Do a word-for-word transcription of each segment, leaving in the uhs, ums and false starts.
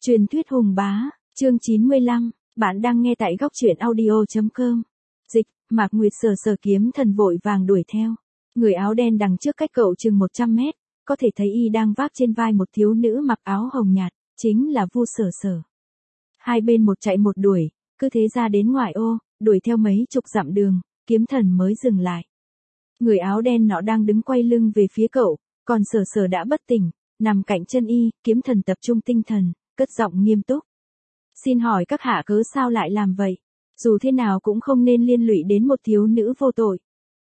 Truyền thuyết hùng bá, chương chín mươi lăm, bạn đang nghe tại góc truyện audio.com. Dịch, Mạc Nguyệt sờ sờ kiếm thần vội vàng đuổi theo. Người áo đen đằng trước cách cậu chừng một trăm mét, có thể thấy y đang vác trên vai một thiếu nữ mặc áo hồng nhạt, chính là Vu Sở Sở. Hai bên một chạy một đuổi, cứ thế ra đến ngoại ô, đuổi theo mấy chục dặm đường, kiếm thần mới dừng lại. Người áo đen nọ đang đứng quay lưng về phía cậu, còn Sở Sở đã bất tỉnh, nằm cạnh chân y, kiếm thần tập trung tinh thần, cất giọng nghiêm túc. Xin hỏi các hạ cớ sao lại làm vậy? Dù thế nào cũng không nên liên lụy đến một thiếu nữ vô tội.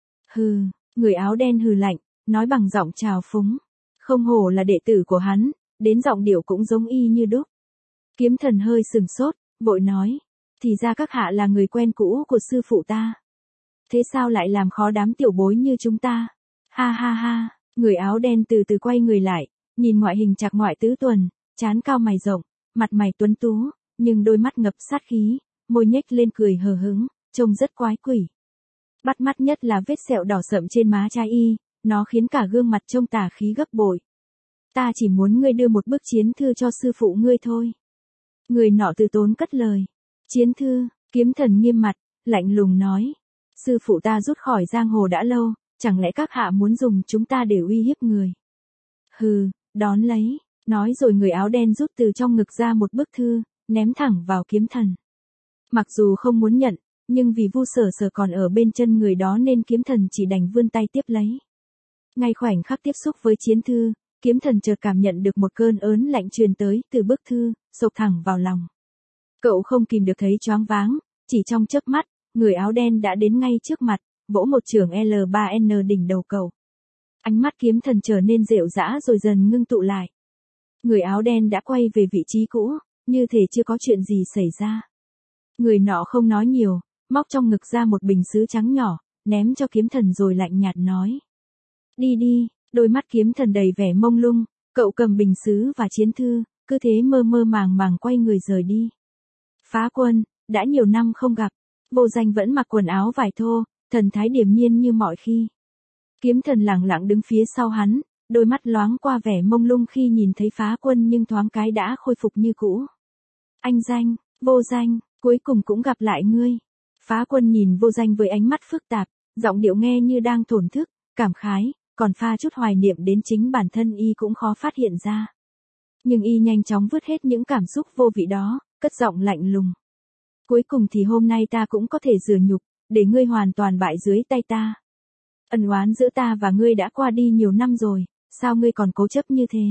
Hừ, người áo đen hừ lạnh, nói bằng giọng trào phúng. Không hổ là đệ tử của hắn, đến giọng điệu cũng giống y như đúc. Kiếm thần hơi sừng sốt, vội nói. Thì ra các hạ là người quen cũ của sư phụ ta. Thế sao lại làm khó đám tiểu bối như chúng ta? Ha ha ha, người áo đen từ từ quay người lại, nhìn ngoại hình trạc ngoại tứ tuần, trán cao mày rộng, mặt mày tuấn tú, nhưng đôi mắt ngập sát khí, môi nhếch lên cười hờ hững, trông rất quái quỷ. Bắt mắt nhất là vết sẹo đỏ sậm trên má trái y, nó khiến cả gương mặt trông tà khí gấp bội. Ta chỉ muốn ngươi đưa một bức chiến thư cho sư phụ ngươi thôi. Người nọ từ tốn cất lời. Chiến thư, kiếm thần nghiêm mặt, lạnh lùng nói. Sư phụ ta rút khỏi giang hồ đã lâu, chẳng lẽ các hạ muốn dùng chúng ta để uy hiếp người? Hừ, đón lấy. Nói rồi người áo đen rút từ trong ngực ra một bức thư, ném thẳng vào kiếm thần. Mặc dù không muốn nhận, nhưng vì Vu Sở Sở còn ở bên chân người đó nên kiếm thần chỉ đành vươn tay tiếp lấy. Ngay khoảnh khắc tiếp xúc với chiến thư, kiếm thần chợt cảm nhận được một cơn ớn lạnh truyền tới từ bức thư, xộc thẳng vào lòng. Cậu không kìm được thấy choáng váng, chỉ trong chớp mắt, người áo đen đã đến ngay trước mặt, vỗ một chưởng L ba N đỉnh đầu cậu. Ánh mắt kiếm thần trở nên rệu rã rồi dần ngưng tụ lại. Người áo đen đã quay về vị trí cũ, như thể chưa có chuyện gì xảy ra. Người nọ không nói nhiều, móc trong ngực ra một bình sứ trắng nhỏ, ném cho kiếm thần rồi lạnh nhạt nói. Đi đi, đôi mắt kiếm thần đầy vẻ mông lung, cậu cầm bình sứ và chiến thư, cứ thế mơ mơ màng màng quay người rời đi. Phá Quân, đã nhiều năm không gặp, Vô Danh vẫn mặc quần áo vải thô, thần thái điềm nhiên như mọi khi. Kiếm thần lặng lặng đứng phía sau hắn, đôi mắt loáng qua vẻ mông lung khi nhìn thấy Phá Quân nhưng thoáng cái đã khôi phục như cũ. Anh Danh, Vô Danh, cuối cùng cũng gặp lại ngươi. Phá Quân nhìn Vô Danh với ánh mắt phức tạp, giọng điệu nghe như đang thổn thức, cảm khái, còn pha chút hoài niệm đến chính bản thân y cũng khó phát hiện ra. Nhưng y nhanh chóng vứt hết những cảm xúc vô vị đó, cất giọng lạnh lùng. Cuối cùng thì hôm nay ta cũng có thể rửa nhục, để ngươi hoàn toàn bại dưới tay ta. Ân oán giữa ta và ngươi đã qua đi nhiều năm rồi, sao ngươi còn cố chấp như thế?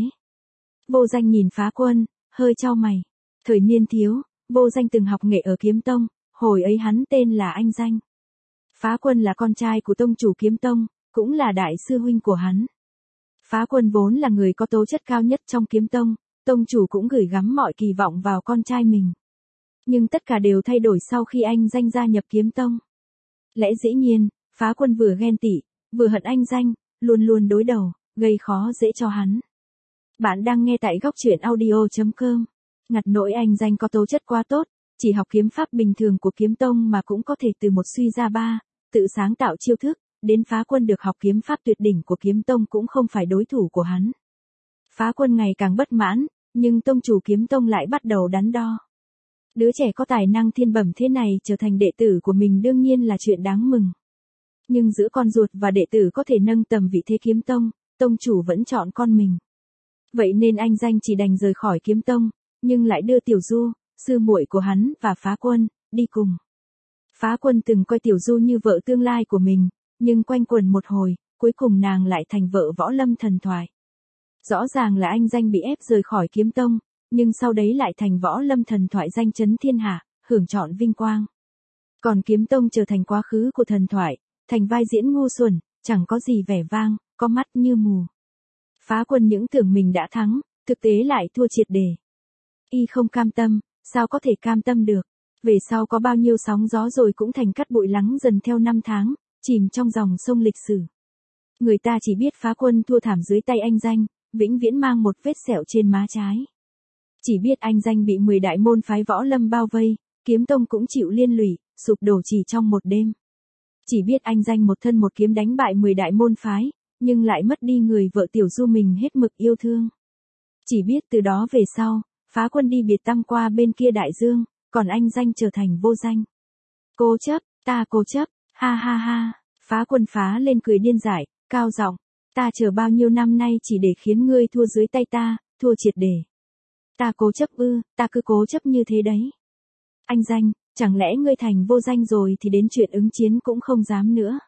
Vô Danh nhìn Phá Quân, hơi chau mày. Thời niên thiếu, Vô Danh từng học nghệ ở Kiếm Tông, hồi ấy hắn tên là Anh Danh. Phá Quân là con trai của tông chủ Kiếm Tông, cũng là đại sư huynh của hắn. Phá Quân vốn là người có tố chất cao nhất trong Kiếm Tông, tông chủ cũng gửi gắm mọi kỳ vọng vào con trai mình. Nhưng tất cả đều thay đổi sau khi Anh Danh gia nhập Kiếm Tông. Lẽ dĩ nhiên, Phá Quân vừa ghen tị, vừa hận Anh Danh, luôn luôn đối đầu, gây khó dễ cho hắn. Bạn đang nghe tại góc truyện audio.com. Ngặt nỗi Anh Danh có tố chất quá tốt, chỉ học kiếm pháp bình thường của Kiếm Tông mà cũng có thể từ một suy ra ba, tự sáng tạo chiêu thức, đến Phá Quân được học kiếm pháp tuyệt đỉnh của Kiếm Tông cũng không phải đối thủ của hắn. Phá Quân ngày càng bất mãn, nhưng tông chủ Kiếm Tông lại bắt đầu đắn đo. Đứa trẻ có tài năng thiên bẩm thế này trở thành đệ tử của mình đương nhiên là chuyện đáng mừng. Nhưng giữa con ruột và đệ tử có thể nâng tầm vị thế Kiếm Tông, tông chủ vẫn chọn con mình. Vậy nên Anh Danh chỉ đành rời khỏi Kiếm Tông, nhưng lại đưa Tiểu Du, sư muội của hắn và Phá Quân, đi cùng. Phá Quân từng coi Tiểu Du như vợ tương lai của mình, nhưng quanh quẩn một hồi, cuối cùng nàng lại thành vợ Võ Lâm Thần Thoại. Rõ ràng là Anh Danh bị ép rời khỏi Kiếm Tông, nhưng sau đấy lại thành Võ Lâm Thần Thoại danh chấn thiên hạ, hưởng trọn vinh quang. Còn Kiếm Tông trở thành quá khứ của thần thoại, thành vai diễn ngu xuẩn, chẳng có gì vẻ vang, có mắt như mù. Phá Quân những tưởng mình đã thắng, thực tế lại thua triệt để. Y không cam tâm, sao có thể cam tâm được? Về sau có bao nhiêu sóng gió rồi cũng thành cát bụi lắng dần theo năm tháng, chìm trong dòng sông lịch sử. Người ta chỉ biết Phá Quân thua thảm dưới tay Anh Danh, vĩnh viễn mang một vết sẹo trên má trái. Chỉ biết Anh Danh bị mười đại môn phái võ lâm bao vây, Kiếm Tông cũng chịu liên lụy, sụp đổ chỉ trong một đêm. Chỉ biết Anh Danh một thân một kiếm đánh bại mười đại môn phái, nhưng lại mất đi người vợ Tiểu Du mình hết mực yêu thương. Chỉ biết từ đó về sau, Phá Quân đi biệt tăng qua bên kia đại dương, còn anh Danh trở thành vô danh. Cố chấp, ta cố chấp, ha ha ha, Phá Quân phá lên cười điên dại, cao giọng, ta chờ bao nhiêu năm nay chỉ để khiến ngươi thua dưới tay ta, thua triệt để. Ta cố chấp ư, ta cứ cố chấp như thế đấy. Anh Danh, chẳng lẽ ngươi thành vô danh rồi thì đến chuyện ứng chiến cũng không dám nữa.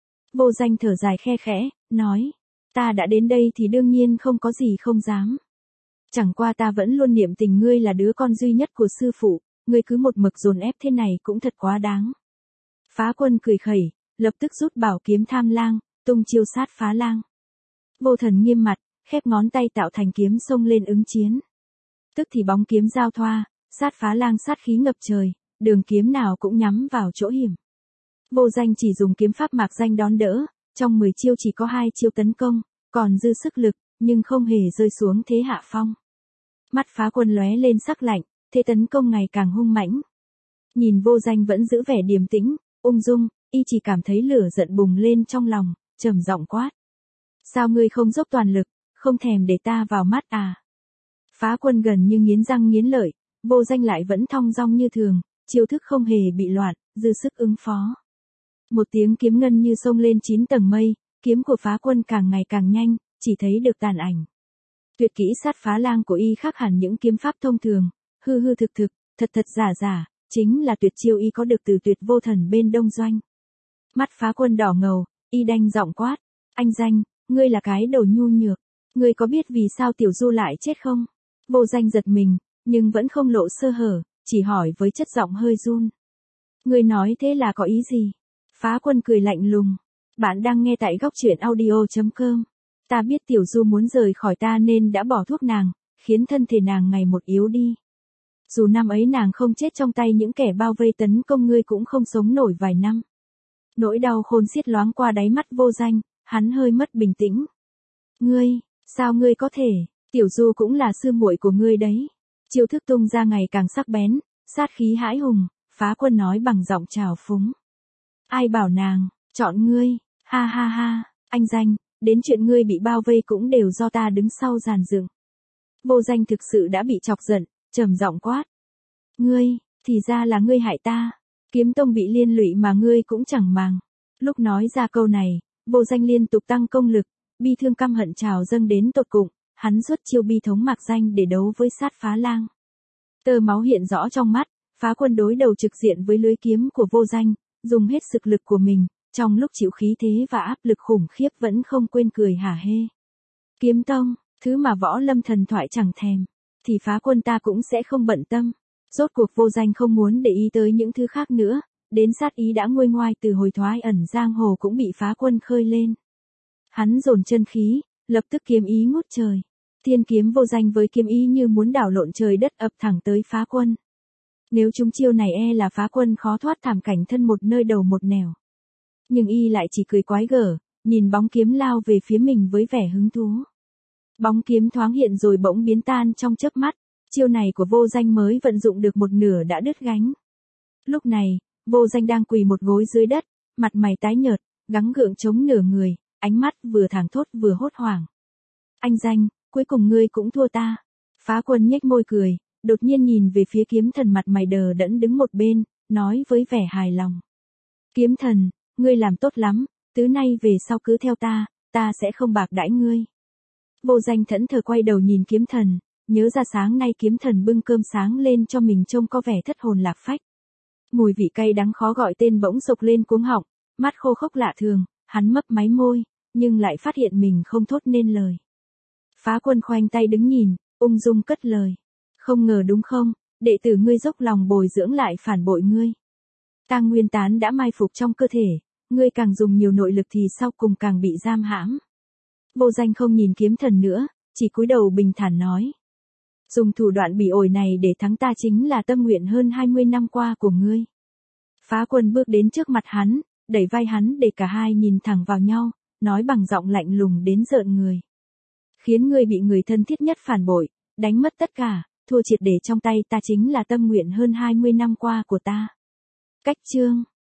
Vô danh thở dài khe khẽ, nói, ta đã đến đây thì đương nhiên không có gì không dám. Chẳng qua ta vẫn luôn niệm tình ngươi là đứa con duy nhất của sư phụ, ngươi cứ một mực dồn ép thế này cũng thật quá đáng. Phá Quân cười khẩy, lập tức rút bảo kiếm Tham Lang, tung chiêu sát phá lang. Vô Thần nghiêm mặt, khép ngón tay tạo thành kiếm xông lên ứng chiến. Tức thì bóng kiếm giao thoa, sát phá lang sát khí ngập trời, đường kiếm nào cũng nhắm vào chỗ hiểm. Vô Danh chỉ dùng kiếm pháp mạc danh đón đỡ, trong mười chiêu chỉ có hai chiêu tấn công, còn dư sức lực, nhưng không hề rơi xuống thế hạ phong. Mắt Phá Quân lóe lên sắc lạnh, thế tấn công ngày càng hung mãnh. Nhìn Vô Danh vẫn giữ vẻ điềm tĩnh, ung dung, y chỉ cảm thấy lửa giận bùng lên trong lòng, trầm giọng quát. Sao ngươi không dốc toàn lực, không thèm để ta vào mắt à? Phá Quân gần như nghiến răng nghiến lợi, Vô Danh lại vẫn thong dong như thường, chiêu thức không hề bị loạn, dư sức ứng phó. Một tiếng kiếm ngân như xông lên chín tầng mây, kiếm của Phá Quân càng ngày càng nhanh, chỉ thấy được tàn ảnh. Tuyệt kỹ sát phá lang của y khác hẳn những kiếm pháp thông thường, hư hư thực thực, thật thật giả giả, chính là tuyệt chiêu y có được từ Tuyệt Vô Thần bên Đông Doanh. Mắt Phá Quân đỏ ngầu, y đanh giọng quát, anh Danh, ngươi là cái đồ nhu nhược, ngươi có biết vì sao Tiểu Du lại chết không? Vô Danh giật mình, nhưng vẫn không lộ sơ hở, chỉ hỏi với chất giọng hơi run. Ngươi nói thế là có ý gì? Phá Quân cười lạnh lùng. Bạn đang nghe tại góc truyện audio chấm com. Ta biết Tiểu Du muốn rời khỏi ta nên đã bỏ thuốc nàng, khiến thân thể nàng ngày một yếu đi. Dù năm ấy nàng không chết trong tay những kẻ bao vây tấn công ngươi cũng không sống nổi vài năm. Nỗi đau khôn xiết loáng qua đáy mắt Vô Danh, hắn hơi mất bình tĩnh. Ngươi, sao ngươi có thể, Tiểu Du cũng là sư muội của ngươi đấy. Chiêu thức tung ra ngày càng sắc bén, sát khí hãi hùng, Phá Quân nói bằng giọng trào phúng. Ai bảo nàng, chọn ngươi, ha ha ha, anh Danh, đến chuyện ngươi bị bao vây cũng đều do ta đứng sau giàn dựng. Vô Danh thực sự đã bị chọc giận, trầm giọng quát. Ngươi, thì ra là ngươi hại ta, Kiếm Tông bị liên lụy mà ngươi cũng chẳng màng. Lúc nói ra câu này, Vô Danh liên tục tăng công lực, bi thương căm hận trào dâng đến tột cùng, hắn xuất chiêu bi thống mạc danh để đấu với sát phá lang. Tơ máu hiện rõ trong mắt, Phá Quân đối đầu trực diện với lưới kiếm của Vô Danh, dùng hết sức lực của mình, trong lúc chịu khí thế và áp lực khủng khiếp vẫn không quên cười hả hê. Kiếm Tông, thứ mà võ lâm thần thoại chẳng thèm, thì Phá Quân ta cũng sẽ không bận tâm. Rốt cuộc Vô Danh không muốn để ý tới những thứ khác nữa, đến sát ý đã nguôi ngoai từ hồi thoái ẩn giang hồ cũng bị Phá Quân khơi lên. Hắn dồn chân khí, lập tức kiếm ý ngút trời. Thiên kiếm Vô Danh với kiếm ý như muốn đảo lộn trời đất ập thẳng tới Phá Quân. Nếu chúng chiêu này e là Phá Quân khó thoát thảm cảnh thân một nơi đầu một nẻo. Nhưng y lại chỉ cười quái gở, nhìn bóng kiếm lao về phía mình với vẻ hứng thú. Bóng kiếm thoáng hiện rồi bỗng biến tan trong chớp mắt, chiêu này của Vô Danh mới vận dụng được một nửa đã đứt gánh. Lúc này, Vô Danh đang quỳ một gối dưới đất, mặt mày tái nhợt, gắng gượng chống nửa người, ánh mắt vừa thảng thốt vừa hốt hoảng. Anh Danh, cuối cùng ngươi cũng thua ta. Phá Quân nhếch môi cười, đột nhiên nhìn về phía Kiếm Thần mặt mày đờ đẫn đứng một bên, nói với vẻ hài lòng. Kiếm Thần, ngươi làm tốt lắm, từ nay về sau cứ theo ta, ta sẽ không bạc đãi ngươi. Vô Danh thẫn thờ quay đầu nhìn Kiếm Thần, nhớ ra sáng nay Kiếm Thần bưng cơm sáng lên cho mình trông có vẻ thất hồn lạc phách. Mùi vị cay đắng khó gọi tên bỗng sộc lên cuống họng, mắt khô khốc lạ thường, hắn mấp máy môi, nhưng lại phát hiện mình không thốt nên lời. Phá Quân khoanh tay đứng nhìn, ung dung cất lời. Không ngờ đúng không, đệ tử ngươi dốc lòng bồi dưỡng lại phản bội ngươi. Tang Nguyên Tán đã mai phục trong cơ thể, ngươi càng dùng nhiều nội lực thì sau cùng càng bị giam hãm. Vô Danh không nhìn Kiếm Thần nữa, chỉ cúi đầu bình thản nói. Dùng thủ đoạn bỉ ổi này để thắng ta chính là tâm nguyện hơn hai mươi năm qua của ngươi. Phá Quân bước đến trước mặt hắn, đẩy vai hắn để cả hai nhìn thẳng vào nhau, nói bằng giọng lạnh lùng đến rợn người. Khiến ngươi bị người thân thiết nhất phản bội, đánh mất tất cả, thua triệt để trong tay ta chính là tâm nguyện hơn hai mươi năm qua của ta. Cách chương